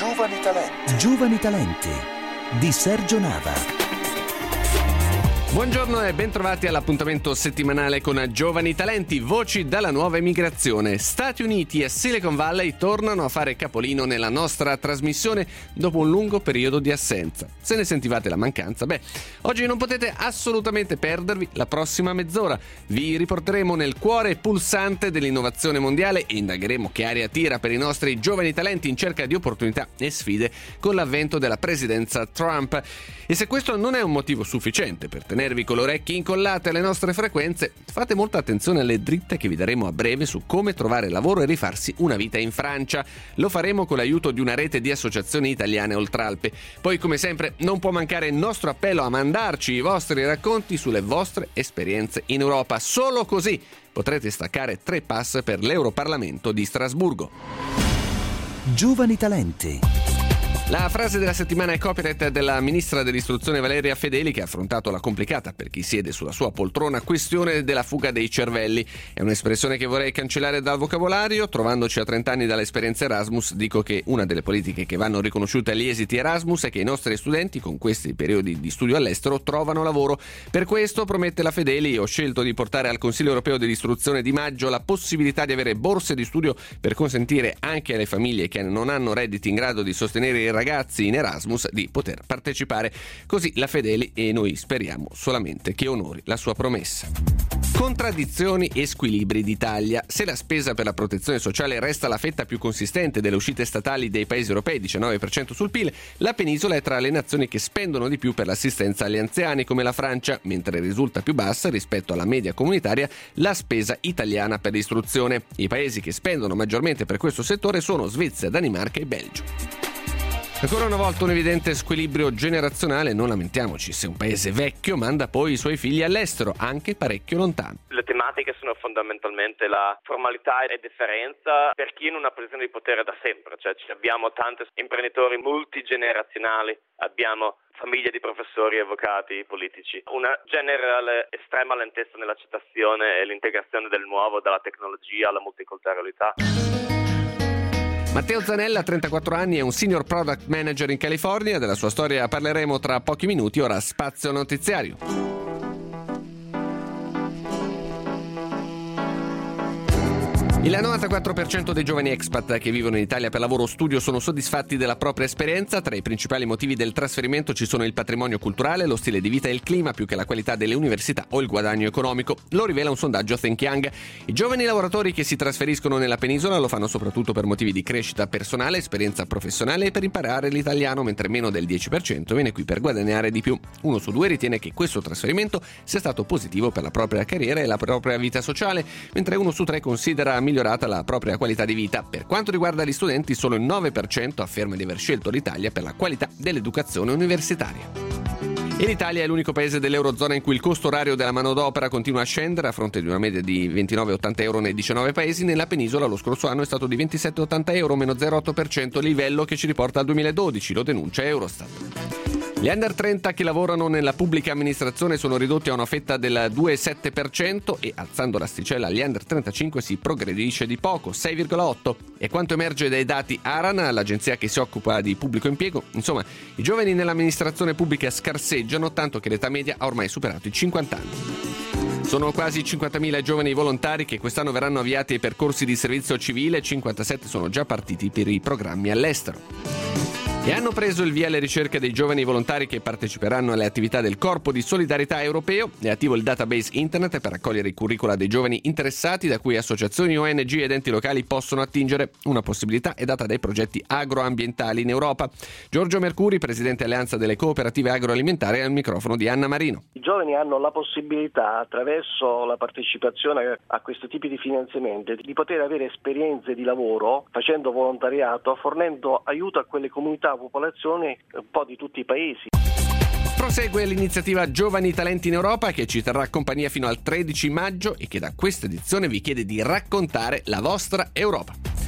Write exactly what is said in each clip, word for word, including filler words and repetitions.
Giovani Talenti. Giovani Talenti di Sergio Nava. Buongiorno e bentrovati all'appuntamento settimanale con Giovani Talenti, voci dalla nuova emigrazione. Stati Uniti e Silicon Valley tornano a fare capolino nella nostra trasmissione dopo un lungo periodo di assenza. Se ne sentivate la mancanza? Beh, oggi non potete assolutamente perdervi la prossima mezz'ora. Vi riporteremo nel cuore pulsante dell'innovazione mondiale e indagheremo che aria tira per i nostri giovani talenti in cerca di opportunità e sfide con l'avvento della presidenza Trump. E se questo non è un motivo sufficiente per tenervi con le orecchie incollate alle nostre frequenze, fate molta attenzione alle dritte che vi daremo a breve su come trovare lavoro e rifarsi una vita in Francia. Lo faremo con l'aiuto di una rete di associazioni italiane oltralpe. Poi, come sempre, non può mancare il nostro appello a mandarci i vostri racconti sulle vostre esperienze in Europa. Solo così potrete staccare tre pass per l'Europarlamento di Strasburgo. Giovani Talenti. La frase della settimana è copyright della ministra dell'istruzione Valeria Fedeli, che ha affrontato la complicata, per chi siede sulla sua poltrona, questione della fuga dei cervelli. È un'espressione che vorrei cancellare dal vocabolario. Trovandoci a trenta anni dall'esperienza Erasmus, dico che una delle politiche che vanno riconosciute agli esiti Erasmus è che i nostri studenti con questi periodi di studio all'estero trovano lavoro. Per questo, promette la Fedeli, ho scelto di portare al Consiglio europeo dell'istruzione di maggio la possibilità di avere borse di studio per consentire anche alle famiglie che non hanno redditi in grado di sostenere i ragazzi in Erasmus di poter partecipare. Così la Fedeli, e noi speriamo solamente che onori la sua promessa. Contraddizioni e squilibri d'Italia. Se la spesa per la protezione sociale resta la fetta più consistente delle uscite statali dei paesi europei, diciannove per cento sul P I L, la penisola è tra le nazioni che spendono di più per l'assistenza agli anziani, come la Francia, mentre risulta più bassa rispetto alla media comunitaria la spesa italiana per l'istruzione. I paesi che spendono maggiormente per questo settore sono Svezia, Danimarca e Belgio. Ancora una volta un evidente squilibrio generazionale. Non lamentiamoci se un paese vecchio manda poi i suoi figli all'estero, anche parecchio lontano. Le tematiche sono fondamentalmente la formalità e differenza per chi è in una posizione di potere da sempre, cioè abbiamo tanti imprenditori multigenerazionali, abbiamo famiglie di professori, avvocati, politici, una generale estrema lentezza nell'accettazione e l'integrazione del nuovo, dalla tecnologia alla multiculturalità. Matteo Zanella, trentaquattro anni, è un senior product manager in California. Della sua storia parleremo tra pochi minuti. Ora spazio notiziario. Il novantaquattro per cento dei giovani expat che vivono in Italia per lavoro o studio sono soddisfatti della propria esperienza. Tra i principali motivi del trasferimento ci sono il patrimonio culturale, lo stile di vita e il clima, più che la qualità delle università o il guadagno economico. Lo rivela un sondaggio Think Young. I giovani lavoratori che si trasferiscono nella penisola lo fanno soprattutto per motivi di crescita personale, esperienza professionale e per imparare l'italiano, mentre meno del dieci per cento viene qui per guadagnare di più. Uno su due ritiene che questo trasferimento sia stato positivo per la propria carriera e la propria vita sociale, mentre uno su tre considera migliorata la propria qualità di vita. Per quanto riguarda gli studenti, solo il nove per cento afferma di aver scelto l'Italia per la qualità dell'educazione universitaria. E l'Italia è l'unico paese dell'Eurozona in cui il costo orario della manodopera continua a scendere. A fronte di una media di ventinove virgola ottanta euro nei diciannove paesi, nella penisola lo scorso anno è stato di ventisette virgola ottanta euro, meno zero virgola otto per cento, livello che ci riporta al duemiladodici, lo denuncia Eurostat. Gli under trenta che lavorano nella pubblica amministrazione sono ridotti a una fetta del due virgola sette per cento e, alzando l'asticella agli under trentacinque, si progredisce di poco, sei virgola otto. E quanto emerge dai dati ARAN, l'agenzia che si occupa di pubblico impiego, insomma, i giovani nell'amministrazione pubblica scarseggiano, tanto che l'età media ha ormai superato i cinquanta anni. Sono quasi cinquantamila i giovani volontari che quest'anno verranno avviati ai percorsi di servizio civile, cinquantasette sono già partiti per i programmi all'estero. E hanno preso il via le ricerche dei giovani volontari che parteciperanno alle attività del Corpo di Solidarietà Europeo. È attivo il database internet per raccogliere i curricula dei giovani interessati, da cui associazioni, O N G ed enti locali possono attingere. Una possibilità è data dai progetti agroambientali in Europa. Giorgio Mercuri, presidente Alleanza delle Cooperative Agroalimentari, al microfono di Anna Marino. I giovani hanno la possibilità, attraverso la partecipazione a questi tipi di finanziamenti, di poter avere esperienze di lavoro facendo volontariato, fornendo aiuto a quelle comunità, popolazioni un po' di tutti i paesi. Prosegue l'iniziativa Giovani Talenti in Europa, che ci terrà compagnia fino al tredici maggio e che da questa edizione vi chiede di raccontare la vostra Europa.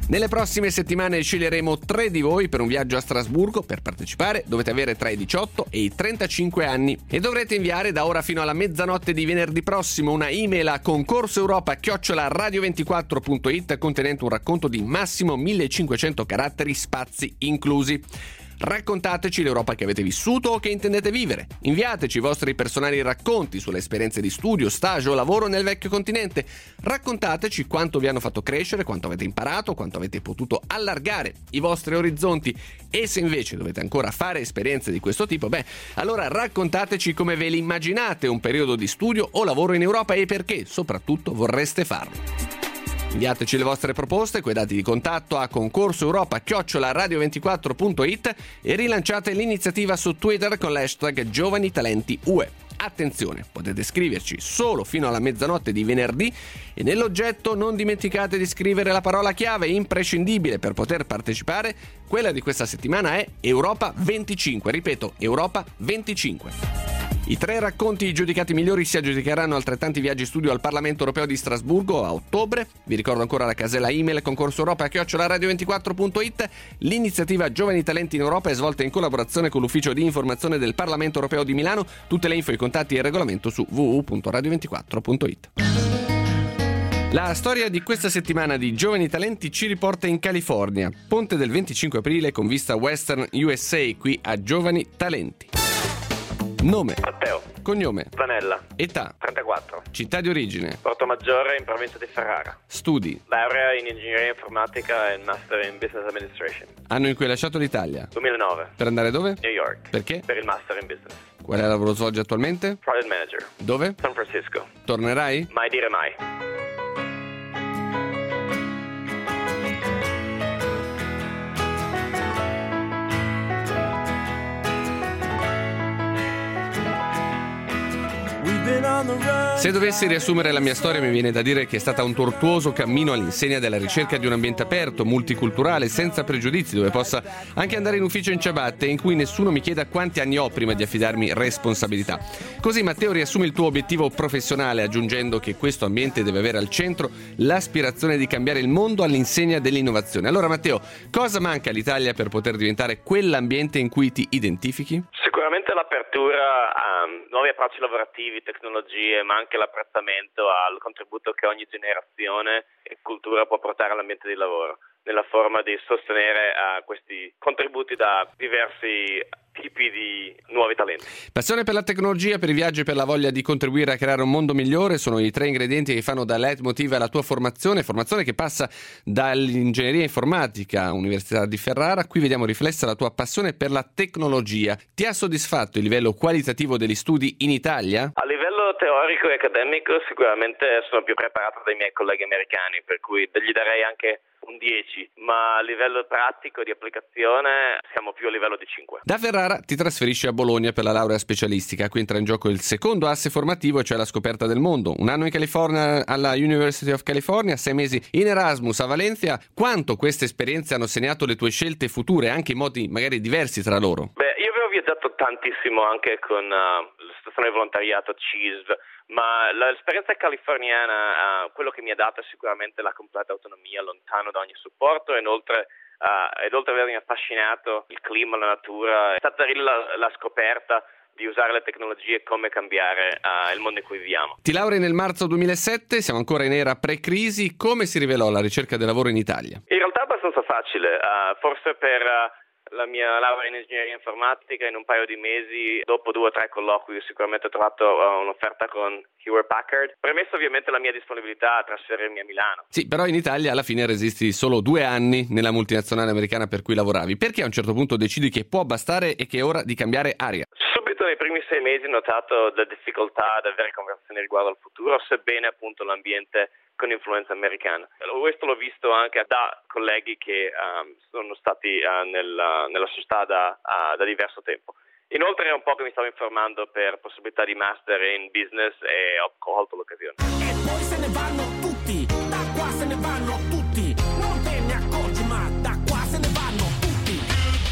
Nelle prossime settimane sceglieremo tre di voi per un viaggio a Strasburgo. Per partecipare dovete avere tra i diciotto e i trentacinque anni e dovrete inviare da ora fino alla mezzanotte di venerdì prossimo una email a concorso europa chiocciola radio ventiquattro punto it contenente un racconto di massimo millecinquecento caratteri, spazi inclusi. Raccontateci l'Europa che avete vissuto o che intendete vivere. Inviateci i vostri personali racconti sulle esperienze di studio, stage o lavoro nel vecchio continente. Raccontateci quanto vi hanno fatto crescere, quanto avete imparato, quanto avete potuto allargare i vostri orizzonti. E se invece dovete ancora fare esperienze di questo tipo, beh, allora raccontateci come ve li immaginate un periodo di studio o lavoro in Europa e perché, soprattutto, vorreste farlo. Inviateci le vostre proposte coi dati di contatto a concorso europa chiocciola radio ventiquattro punto it e rilanciate l'iniziativa su Twitter con l'hashtag Giovani Talenti U E. Attenzione, potete scriverci solo fino alla mezzanotte di venerdì e nell'oggetto non dimenticate di scrivere la parola chiave imprescindibile per poter partecipare. Quella di questa settimana è Europa venticinque, ripeto, Europa venticinque. I tre racconti giudicati migliori si aggiudicheranno altrettanti viaggi studio al Parlamento Europeo di Strasburgo a ottobre. Vi ricordo ancora la casella email concorso europa chiocciola radio ventiquattro punto it. L'iniziativa Giovani Talenti in Europa è svolta in collaborazione con l'ufficio di informazione del Parlamento Europeo di Milano. Tutte le info, i contatti e il regolamento su w w w punto radio ventiquattro punto it. La storia di questa settimana di Giovani Talenti ci riporta in California. Ponte del venticinque aprile con vista Western U S A qui a Giovani Talenti. Nome: Matteo. Cognome: Vanella. Età: trentaquattro. Città di origine: Portomaggiore in provincia di Ferrara. Studi: Laurea in ingegneria informatica e Master in Business Administration. Anno in cui hai lasciato l'Italia: duemilanove. Per andare dove? New York. Perché? Per il Master in Business. Quale lavoro svolgi attualmente? Product Manager. Dove? San Francisco. Tornerai? Mai dire mai. Se dovessi riassumere la mia storia, mi viene da dire che è stata un tortuoso cammino all'insegna della ricerca di un ambiente aperto, multiculturale, senza pregiudizi, dove possa anche andare in ufficio in ciabatte e in cui nessuno mi chieda quanti anni ho prima di affidarmi responsabilità. Così, Matteo, riassumi il tuo obiettivo professionale aggiungendo che questo ambiente deve avere al centro l'aspirazione di cambiare il mondo all'insegna dell'innovazione. Allora, Matteo, cosa manca all'Italia per poter diventare quell'ambiente in cui ti identifichi? Sicuramente l'apertura a nuovi approcci lavorativi, tecnologie, ma anche l'apprezzamento al contributo che ogni generazione e cultura può portare all'ambiente di lavoro, nella forma di sostenere uh, questi contributi da diversi tipi di nuovi talenti. Passione per la tecnologia, per i viaggi e per la voglia di contribuire a creare un mondo migliore sono i tre ingredienti che fanno da leitmotiv alla tua formazione, formazione che passa dall'ingegneria informatica Università di Ferrara. Qui vediamo riflessa la tua passione per la tecnologia. Ti ha soddisfatto il livello qualitativo degli studi in Italia? A livello teorico e accademico sicuramente sono più preparato dai miei colleghi americani, per cui gli darei anche un dieci, ma a livello pratico di applicazione siamo più a livello di cinque. Da Ferrara ti trasferisci a Bologna per la laurea specialistica. Qui entra in gioco il secondo asse formativo, cioè la scoperta del mondo. Un anno in California alla University of California, sei mesi in Erasmus a Valencia. Quanto queste esperienze hanno segnato le tue scelte future, anche in modi magari diversi tra loro? Beh, io avevo viaggiato tantissimo anche con uh, la situazione di volontariato C I S V, ma l'esperienza californiana, uh, quello che mi ha dato è sicuramente la completa autonomia, lontano da ogni supporto, e inoltre uh, ed oltre ad avermi affascinato il clima, la natura, è stata la, la scoperta di usare le tecnologie, come cambiare uh, il mondo in cui viviamo. Ti laurei nel marzo duemilasette, siamo ancora in era pre-crisi. Come si rivelò la ricerca del lavoro in Italia? In realtà è abbastanza facile, uh, forse per uh, la mia laurea in ingegneria informatica in un paio di mesi, dopo due o tre colloqui, sicuramente ho trovato uh, un'offerta con Hewlett Packard, premesso ovviamente la mia disponibilità a trasferirmi a Milano. Sì, però in Italia alla fine resisti solo due anni nella multinazionale americana per cui lavoravi. Perché a un certo punto decidi che può bastare e che è ora di cambiare aria? Subito nei primi sei mesi ho notato la difficoltà ad avere conversazioni riguardo al futuro, sebbene appunto l'ambiente con influenza americana. Questo l'ho visto anche da colleghi che um, sono stati uh, nella, nella società da, uh, da diverso tempo. Inoltre è un po' che mi stavo informando per possibilità di master in business e ho colto l'occasione. E poi se ne vanno tutti, da qua se ne vanno tutti, non te ne accorgi ma da qua se ne vanno tutti.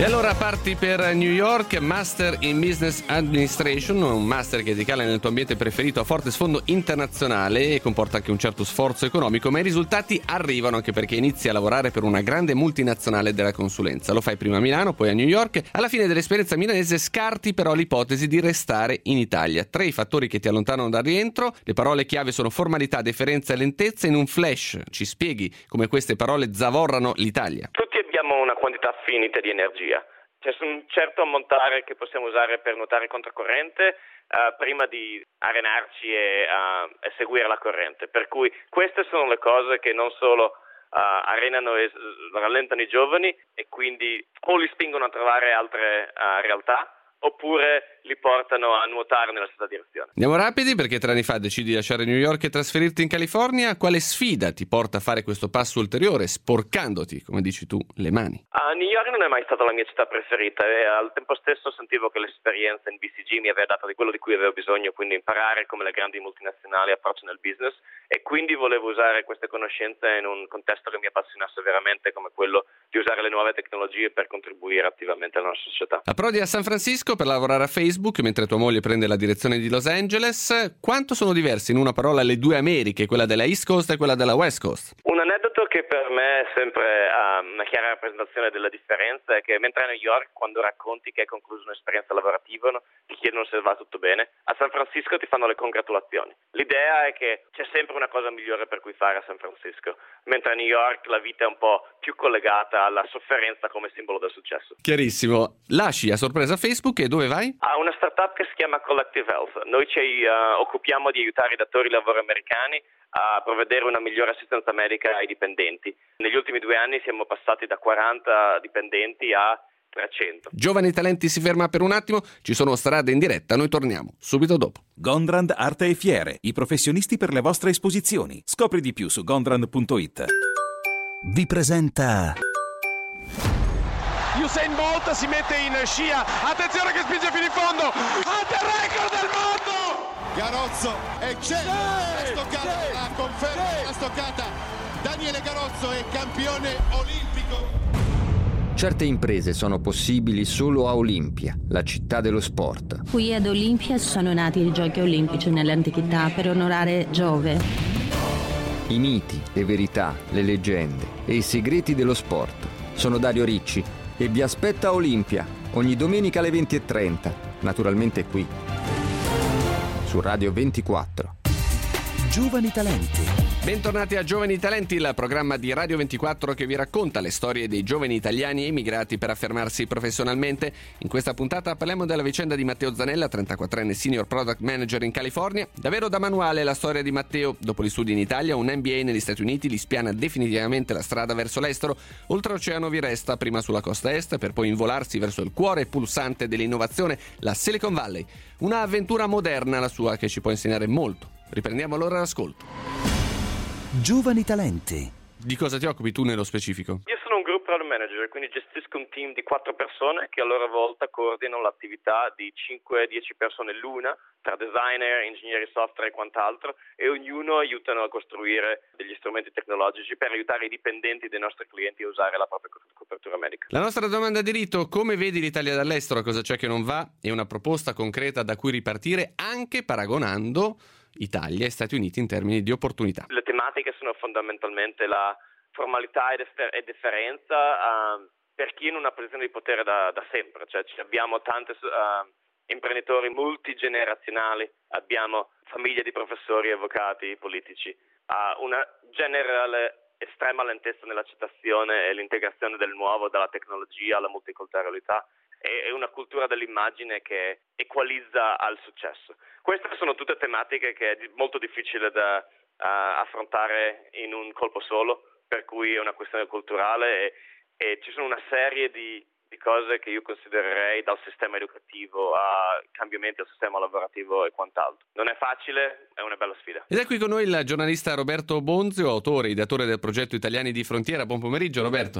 E allora parti per New York, Master in Business Administration, un master che ti cala nel tuo ambiente preferito a forte sfondo internazionale e comporta anche un certo sforzo economico, ma i risultati arrivano anche perché inizi a lavorare per una grande multinazionale della consulenza. Lo fai prima a Milano, poi a New York. Alla fine dell'esperienza milanese scarti però l'ipotesi di restare in Italia. Tre i fattori che ti allontanano dal rientro, le parole chiave sono formalità, deferenza e lentezza. In un flash ci spieghi come queste parole zavorrano l'Italia. Tutti abbiamo una quantità finita di energia. C'è un certo ammontare che possiamo usare per nuotare controcorrente uh, prima di arenarci e, uh, e seguire la corrente. Per cui queste sono le cose che non solo uh, arenano e rallentano i giovani e quindi o li spingono a trovare altre uh, realtà, oppure li portano a nuotare nella stessa direzione. Andiamo rapidi perché tre anni fa decidi di lasciare New York e trasferirti in California. Quale sfida ti porta a fare questo passo ulteriore, sporcandoti, come dici tu, le mani? Uh, New York non è mai stata la mia città preferita e al tempo stesso sentivo che l'esperienza in B C G mi aveva dato di quello di cui avevo bisogno, quindi imparare come le grandi multinazionali approcciano il business, e quindi volevo usare queste conoscenze in un contesto che mi appassionasse veramente, come quello di usare le nuove tecnologie per contribuire attivamente alla nostra società. Approdi a San Francisco per lavorare a Facebook mentre tua moglie prende la direzione di Los Angeles. Quanto sono diverse in una parola le due Americhe, quella della East Coast e quella della West Coast? Un aneddoto che per me è sempre uh, una chiara rappresentazione della differenza è che mentre a New York, quando racconti che hai concluso un'esperienza lavorativa, ti chiedono se va tutto bene, a San Francisco ti fanno le congratulazioni. L'idea è che c'è sempre una cosa migliore per cui fare a San Francisco, mentre a New York la vita è un po' più collegata alla sofferenza come simbolo del successo. Chiarissimo. Lasci a sorpresa Facebook e dove vai? A una startup che si chiama Collective Health. Noi ci uh, occupiamo di aiutare i datori di lavoro americani a provvedere una migliore assistenza medica ai dipendenti. Negli ultimi due anni siamo passati da quaranta dipendenti a trecento. Giovani Talenti si ferma per un attimo, ci sono strade in diretta, noi torniamo subito dopo. Gondrand Arte e Fiere, i professionisti per le vostre esposizioni. Scopri di più su gondrand punto it. Vi presenta Usain Bolt si mette in scia, attenzione che spinge fino in fondo, batte il record del mondo! Garozzo e c'è sì, la stoccata, sì, la conferma sì. la stoccata. Daniele Garozzo è campione olimpico. Certe imprese sono possibili solo a Olimpia, la città dello sport. Qui ad Olimpia sono nati i giochi olimpici nell'antichità per onorare Giove. I miti, le verità, le leggende e i segreti dello sport. Sono Dario Ricci e vi aspetta a Olimpia ogni domenica alle venti e trenta, naturalmente qui, su Radio ventiquattro. Giovani Talenti. Bentornati a Giovani Talenti, il programma di Radio ventiquattro che vi racconta le storie dei giovani italiani emigrati per affermarsi professionalmente. In questa puntata parliamo della vicenda di Matteo Zanella, trentaquattrenne senior product manager in California. Davvero da manuale la storia di Matteo. Dopo gli studi in Italia, un M B A negli Stati Uniti gli spiana definitivamente la strada verso l'estero. Oltreoceano vi resta, prima sulla costa est, per poi involarsi verso il cuore pulsante dell'innovazione, la Silicon Valley. Una avventura moderna la sua che ci può insegnare molto. Riprendiamo allora l'ascolto. Giovani Talenti. Di cosa ti occupi tu nello specifico? Io sono un group product manager, quindi gestisco un team di quattro persone che a loro volta coordinano l'attività di cinque dieci persone l'una, tra designer, ingegneri software e quant'altro, e ognuno aiutano a costruire degli strumenti tecnologici per aiutare i dipendenti dei nostri clienti a usare la propria copertura medica. La nostra domanda di rito: come vedi l'Italia dall'estero? Cosa c'è che non va? E una proposta concreta da cui ripartire, anche paragonando Italia e Stati Uniti in termini di opportunità. Le tematiche sono fondamentalmente la formalità e deferenza uh, per chi in una posizione di potere da, da sempre, cioè abbiamo tanti uh, imprenditori multigenerazionali, abbiamo famiglie di professori, avvocati, politici, uh, una generale estrema lentezza nell'accettazione e l'integrazione del nuovo, dalla tecnologia alla multiculturalità, e una cultura dell'immagine che equalizza al successo. Queste sono tutte tematiche che è molto difficile da uh, affrontare in un colpo solo, per cui è una questione culturale e, e ci sono una serie di, di cose che io considererei, dal sistema educativo a cambiamenti al sistema lavorativo e quant'altro. Non è facile, è una bella sfida. Ed è qui con noi il giornalista Roberto Bonzio, autore e ideatore del progetto Italiani di Frontiera. Buon pomeriggio Roberto.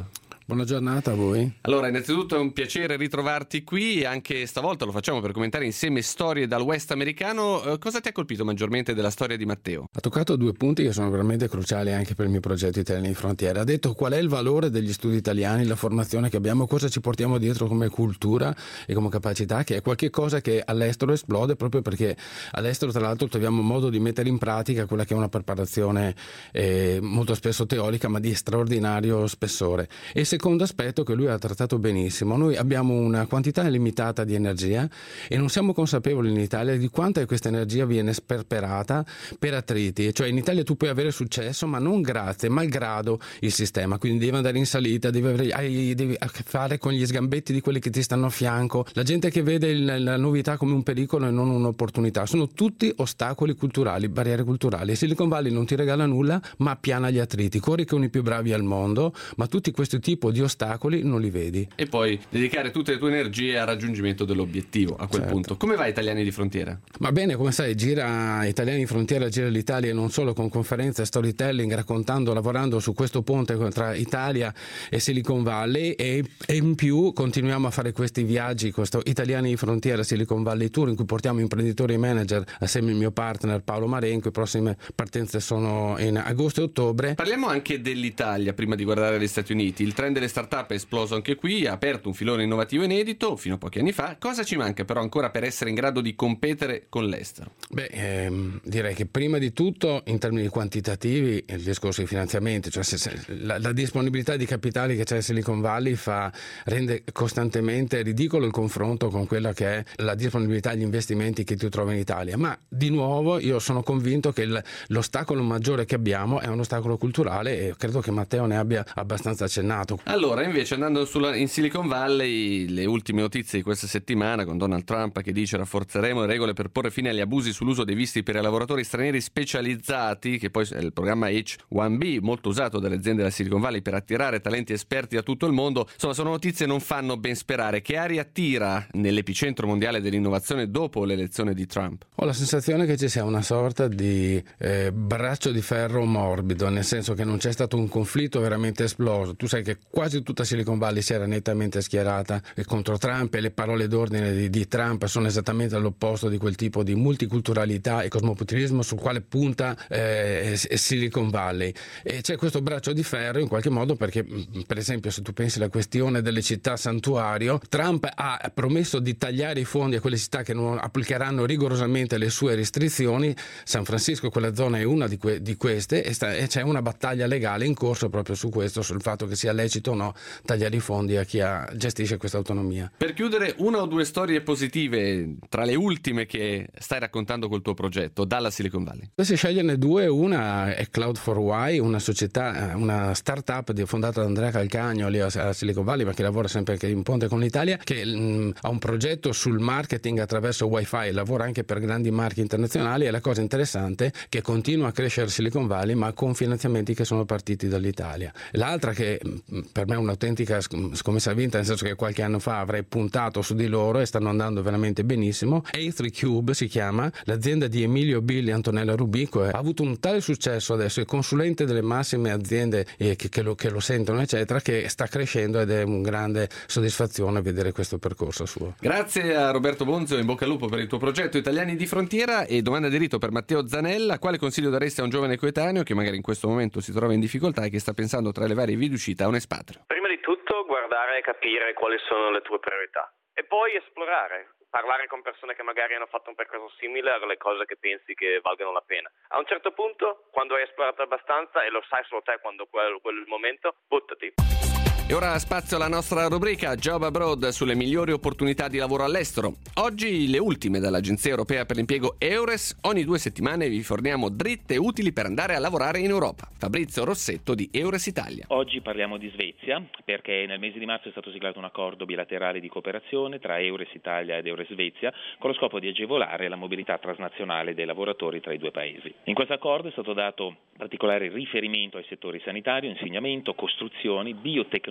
Buona giornata a voi. Allora, innanzitutto è un piacere ritrovarti qui, anche stavolta lo facciamo per commentare insieme storie dal West americano. Eh, cosa ti ha colpito maggiormente della storia di Matteo? Ha toccato due punti che sono veramente cruciali anche per il mio progetto Italiani di Frontiera. Ha detto qual è il valore degli studi italiani, la formazione che abbiamo, cosa ci portiamo dietro come cultura e come capacità, che è qualche cosa che all'estero esplode, proprio perché all'estero tra l'altro troviamo modo di mettere in pratica quella che è una preparazione eh, molto spesso teorica ma di straordinario spessore. E il secondo aspetto che lui ha trattato benissimo: noi abbiamo una quantità illimitata di energia e non siamo consapevoli in Italia di quanta questa energia viene sperperata per attriti. Cioè in Italia tu puoi avere successo ma non grazie, malgrado il sistema, quindi devi andare in salita, devi avere hai, devi a che fare con gli sgambetti di quelli che ti stanno a fianco, la gente che vede il, la novità come un pericolo e non un'opportunità. Sono tutti ostacoli culturali, barriere culturali. Silicon Valley non ti regala nulla ma appiana gli attriti, corri con i più bravi al mondo, ma tutti questi tipi di ostacoli non li vedi. E poi dedicare tutte le tue energie al raggiungimento dell'obiettivo a quel certo. punto. Come va Italiani di Frontiera? Va bene, come sai, gira Italiani di Frontiera, gira l'Italia non solo con conferenze, storytelling, raccontando, lavorando su questo ponte tra Italia e Silicon Valley, e, e in più continuiamo a fare questi viaggi, questo Italiani di Frontiera Silicon Valley Tour, in cui portiamo imprenditori e manager assieme al mio partner Paolo Marenco. Le prossime partenze sono in agosto e ottobre. Parliamo anche dell'Italia prima di guardare gli Stati Uniti. Il trend delle start-up è esploso anche qui, ha aperto un filone innovativo inedito fino a pochi anni fa. Cosa ci manca però ancora per essere in grado di competere con l'estero? Beh, ehm, direi che prima di tutto in termini quantitativi il discorso di finanziamenti, cioè se, se, la, la disponibilità di capitali che c'è a Silicon Valley fa, rende costantemente ridicolo il confronto con quella che è la disponibilità agli investimenti che tu trovi in Italia. Ma di nuovo io sono convinto che il, l'ostacolo maggiore che abbiamo è un ostacolo culturale, e credo che Matteo ne abbia abbastanza accennato. Allora, invece, andando sulla, in Silicon Valley, le ultime notizie di questa settimana con Donald Trump che dice rafforzeremo le regole per porre fine agli abusi sull'uso dei visti per i lavoratori stranieri specializzati, che poi è il programma H uno B, molto usato dalle aziende della Silicon Valley per attirare talenti esperti da tutto il mondo. Insomma, sono notizie che non fanno ben sperare. Che aria tira nell'epicentro mondiale dell'innovazione dopo l'elezione di Trump? Ho la sensazione che ci sia una sorta di eh, braccio di ferro morbido, nel senso che non c'è stato un conflitto veramente esploso. Tu sai che quasi tutta Silicon Valley si era nettamente schierata contro Trump, e le parole d'ordine di, di Trump sono esattamente all'opposto di quel tipo di multiculturalità e cosmopolitismo sul quale punta eh, Silicon Valley. E c'è questo braccio di ferro in qualche modo perché, per esempio, se tu pensi alla questione delle città santuario, Trump ha promesso di tagliare i fondi a quelle città che non applicheranno rigorosamente le sue restrizioni. San Francisco, quella zona, è una di, que- di queste, e, sta- e c'è una battaglia legale in corso proprio su questo, sul fatto che sia lecito o no tagliare i fondi a chi ha, gestisce questa autonomia. Per chiudere, una o due storie positive tra le ultime che stai raccontando col tuo progetto dalla Silicon Valley. Se sceglierne due, una è Cloud for Y, una società, una startup fondata da Andrea Calcagno lì a Silicon Valley, ma che lavora sempre anche in ponte con l'Italia, che mh, ha un progetto sul marketing attraverso Wi-Fi, lavora anche per grandi marchi internazionali, e la cosa interessante è che continua a crescere Silicon Valley ma con finanziamenti che sono partiti dall'Italia. L'altra, che per me è un'autentica scommessa vinta, nel senso che qualche anno fa avrei puntato su di loro e stanno andando veramente benissimo, A tre Cube si chiama, l'azienda di Emilio Billi e Antonella Rubico, ha avuto un tale successo adesso, è consulente delle massime aziende eh, che, che, lo, che lo sentono eccetera, che sta crescendo, ed è un grande soddisfazione vedere questo percorso suo. Grazie a Roberto Bonzio, in bocca al lupo per il tuo progetto Italiani di Frontiera. E domanda di rito per Matteo Zanella: quale consiglio daresti a un giovane coetaneo che magari in questo momento si trova in difficoltà e che sta pensando tra le varie vie d'uscita a un espatrio? Prima di tutto guardare e capire quali sono le tue priorità, e poi esplorare, parlare con persone che magari hanno fatto un percorso simile alle cose che pensi che valgano la pena. A un certo punto, quando hai esplorato abbastanza, e lo sai solo te quando quello è il momento, buttati. E ora spazio alla nostra rubrica Job Abroad sulle migliori opportunità di lavoro all'estero. Oggi le ultime dall'Agenzia Europea per l'Impiego EURES. Ogni due settimane vi forniamo dritte utili per andare a lavorare in Europa. Fabrizio Rossetto di EURES Italia. Oggi parliamo di Svezia, perché nel mese di marzo è stato siglato un accordo bilaterale di cooperazione tra EURES Italia ed EURES Svezia con lo scopo di agevolare la mobilità transnazionale dei lavoratori tra i due paesi. In questo accordo è stato dato particolare riferimento ai settori sanitario, insegnamento, costruzioni, biotecnologia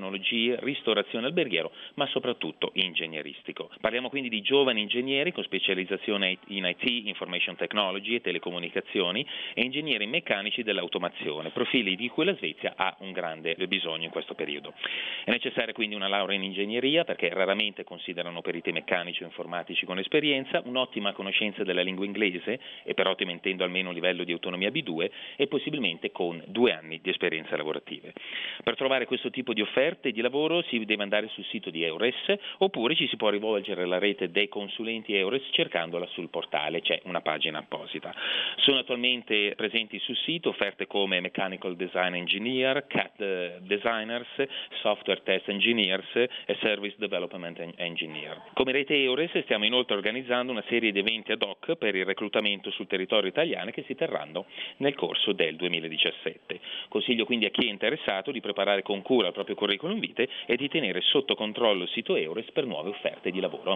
tecnologie, ristorazione alberghiero, ma soprattutto ingegneristico. Parliamo quindi di giovani ingegneri con specializzazione in I T, Information Technology e telecomunicazioni e ingegneri meccanici dell'automazione, profili di cui la Svezia ha un grande bisogno in questo periodo. È necessaria quindi una laurea in ingegneria perché raramente considerano periti meccanici o informatici con esperienza, un'ottima conoscenza della lingua inglese e per ottima intendo almeno un livello di autonomia B due e possibilmente con due anni di esperienze lavorative. Per trovare questo tipo di offerte di lavoro si deve andare sul sito di Eures oppure ci si può rivolgere alla rete dei consulenti Eures cercandola sul portale, c'è una pagina apposita. Sono attualmente presenti sul sito offerte come Mechanical Design Engineer, C A D Designers, Software Test Engineers e Service Development Engineer. Come rete Eures stiamo inoltre organizzando una serie di eventi ad hoc per il reclutamento sul territorio italiano che si terranno nel corso del duemiladiciassette. Consiglio quindi a chi è interessato di preparare con cura il proprio curriculum vitae e di tenere sotto controllo il sito Eures per nuove offerte di lavoro.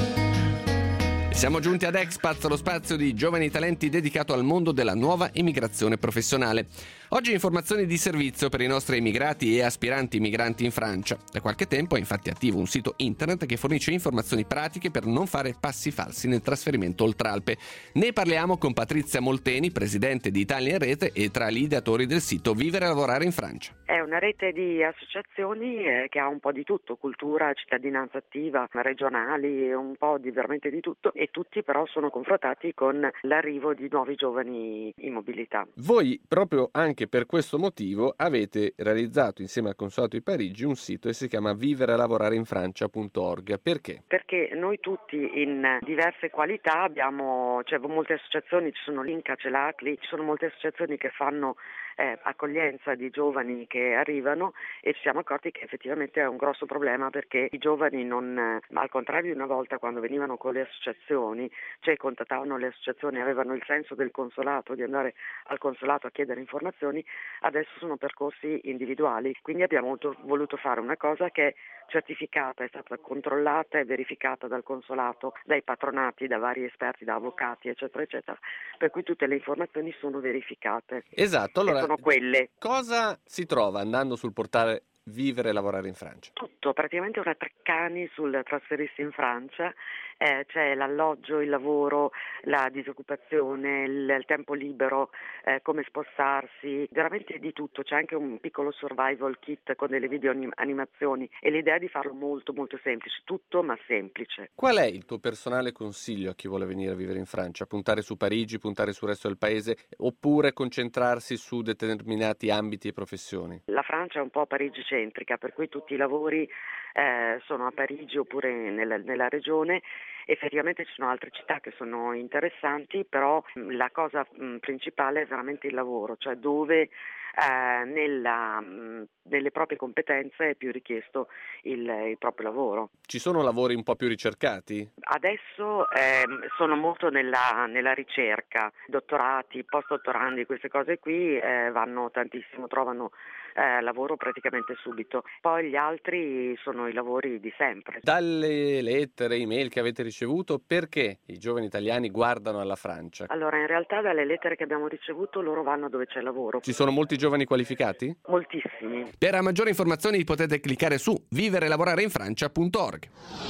Siamo giunti ad Expats, lo spazio di giovani talenti dedicato al mondo della nuova immigrazione professionale. Oggi informazioni di servizio per i nostri immigrati e aspiranti migranti in Francia. Da qualche tempo è infatti attivo un sito internet che fornisce informazioni pratiche per non fare passi falsi nel trasferimento oltre Alpe. Ne parliamo con Patrizia Molteni, presidente di Italia in Rete e tra gli ideatori del sito Vivere e Lavorare in Francia. È una rete di associazioni eh, che ha un po' di tutto, cultura, cittadinanza attiva, regionali, un po' di veramente di tutto, e tutti però sono confrontati con l'arrivo di nuovi giovani in mobilità. Voi proprio anche per questo motivo avete realizzato insieme al Consolato di Parigi un sito che si chiama vivere e lavorare in francia punto org. Perché? Perché noi tutti in diverse qualità abbiamo, cioè molte associazioni, ci sono l'Inca, c'è l'A C L I, ci sono molte associazioni che fanno eh, accoglienza di giovani che arrivano e ci siamo accorti che effettivamente è un grosso problema perché i giovani non, al contrario di una volta quando venivano con le associazioni, cioè contattavano le associazioni, avevano il senso del consolato, di andare al consolato a chiedere informazioni, adesso sono percorsi individuali, quindi abbiamo voluto fare una cosa che è certificata, è stata controllata e verificata dal consolato, dai patronati, da vari esperti, da avvocati, eccetera, eccetera, per cui tutte le informazioni sono verificate. Esatto, allora sono quelle. Cosa si trova andando sul portale Vivere e Lavorare in Francia? Tutto, praticamente una Treccani sul trasferirsi in Francia, eh, c'è l'alloggio, il lavoro, la disoccupazione, il, il tempo libero, eh, come spostarsi, veramente di tutto, c'è anche un piccolo survival kit con delle video anim- animazioni e l'idea è di farlo molto molto semplice, tutto ma semplice. Qual è il tuo personale consiglio a chi vuole venire a vivere in Francia? Puntare su Parigi, puntare sul resto del paese oppure concentrarsi su determinati ambiti e professioni? La Francia è un po' Parigi centrica, per cui tutti i lavori eh, sono a Parigi oppure nella, nella regione. Effettivamente ci sono altre città che sono interessanti, però la cosa mh, principale è veramente il lavoro, cioè dove eh, nella, mh, nelle proprie competenze è più richiesto il, il proprio lavoro. Ci sono lavori un po' più ricercati? Adesso eh, sono molto nella, nella ricerca, dottorati, postdottorandi, queste cose qui eh, vanno tantissimo, trovano eh, lavoro praticamente subito. Poi gli altri sono i lavori di sempre. Dalle lettere, email che avete ricevuto, perché i giovani italiani guardano alla Francia? Allora, in realtà dalle lettere che abbiamo ricevuto loro vanno dove c'è lavoro. Ci sono molti giovani qualificati? Moltissimi. Per maggiori informazioni potete cliccare su vivere e lavorare in francia punto org.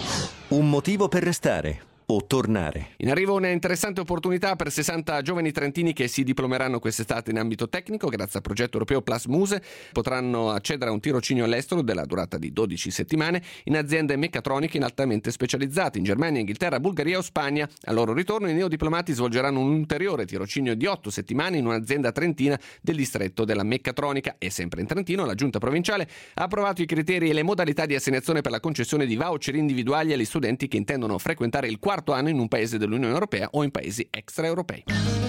Un motivo per restare o tornare. In arrivo una interessante opportunità per sessanta giovani trentini che si diplomeranno quest'estate in ambito tecnico grazie al progetto europeo Plus Muse. Potranno accedere a un tirocinio all'estero della durata di dodici settimane in aziende meccatroniche in altamente specializzate in Germania, Inghilterra, Bulgaria o Spagna. Al loro ritorno i neodiplomati svolgeranno un ulteriore tirocinio di otto settimane in un'azienda trentina del distretto della meccatronica e sempre in Trentino la giunta provinciale ha approvato i criteri e le modalità di assegnazione per la concessione di voucher individuali agli studenti che intendono frequentare il quarto anno in un paese dell'Unione Europea o in paesi extraeuropei.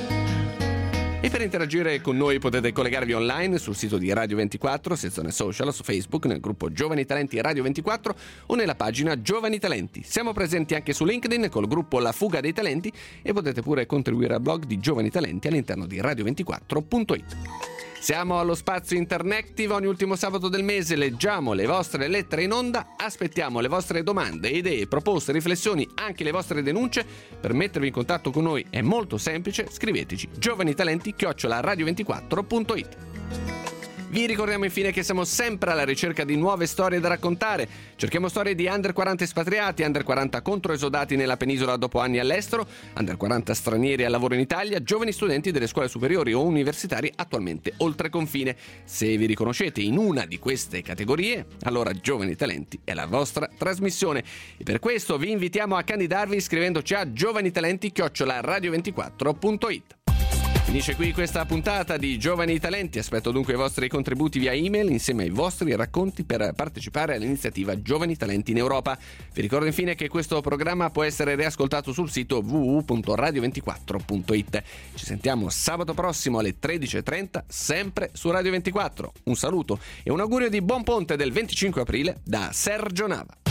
E per interagire con noi potete collegarvi online sul sito di Radio ventiquattro, sezione social, su Facebook, nel gruppo Giovani Talenti Radio ventiquattro o nella pagina Giovani Talenti. Siamo presenti anche su LinkedIn col gruppo La Fuga dei Talenti e potete pure contribuire al blog di Giovani Talenti all'interno di radio ventiquattro punto it. Siamo allo spazio Internective, ogni ultimo sabato del mese leggiamo le vostre lettere in onda, aspettiamo le vostre domande, idee, proposte, riflessioni, anche le vostre denunce. Per mettervi in contatto con noi è molto semplice, scriveteci giovanitalenti chiocciola radio ventiquattro punto it. Vi ricordiamo infine che siamo sempre alla ricerca di nuove storie da raccontare. Cerchiamo storie di under quaranta espatriati, under quaranta controesodati nella penisola dopo anni all'estero, under quaranta stranieri al lavoro in Italia, giovani studenti delle scuole superiori o universitari attualmente oltre confine. Se vi riconoscete in una di queste categorie, allora Giovani Talenti è la vostra trasmissione. E per questo vi invitiamo a candidarvi iscrivendoci a giovanitalenti chiocciola radio ventiquattro punto it. Finisce qui questa puntata di Giovani Talenti. Aspetto dunque i vostri contributi via email insieme ai vostri racconti per partecipare all'iniziativa Giovani Talenti in Europa. Vi ricordo infine che questo programma può essere riascoltato sul sito w w w punto radio ventiquattro punto it. Ci sentiamo sabato prossimo alle tredici e trenta, sempre su Radio ventiquattro. Un saluto e un augurio di buon ponte del venticinque aprile da Sergio Nava.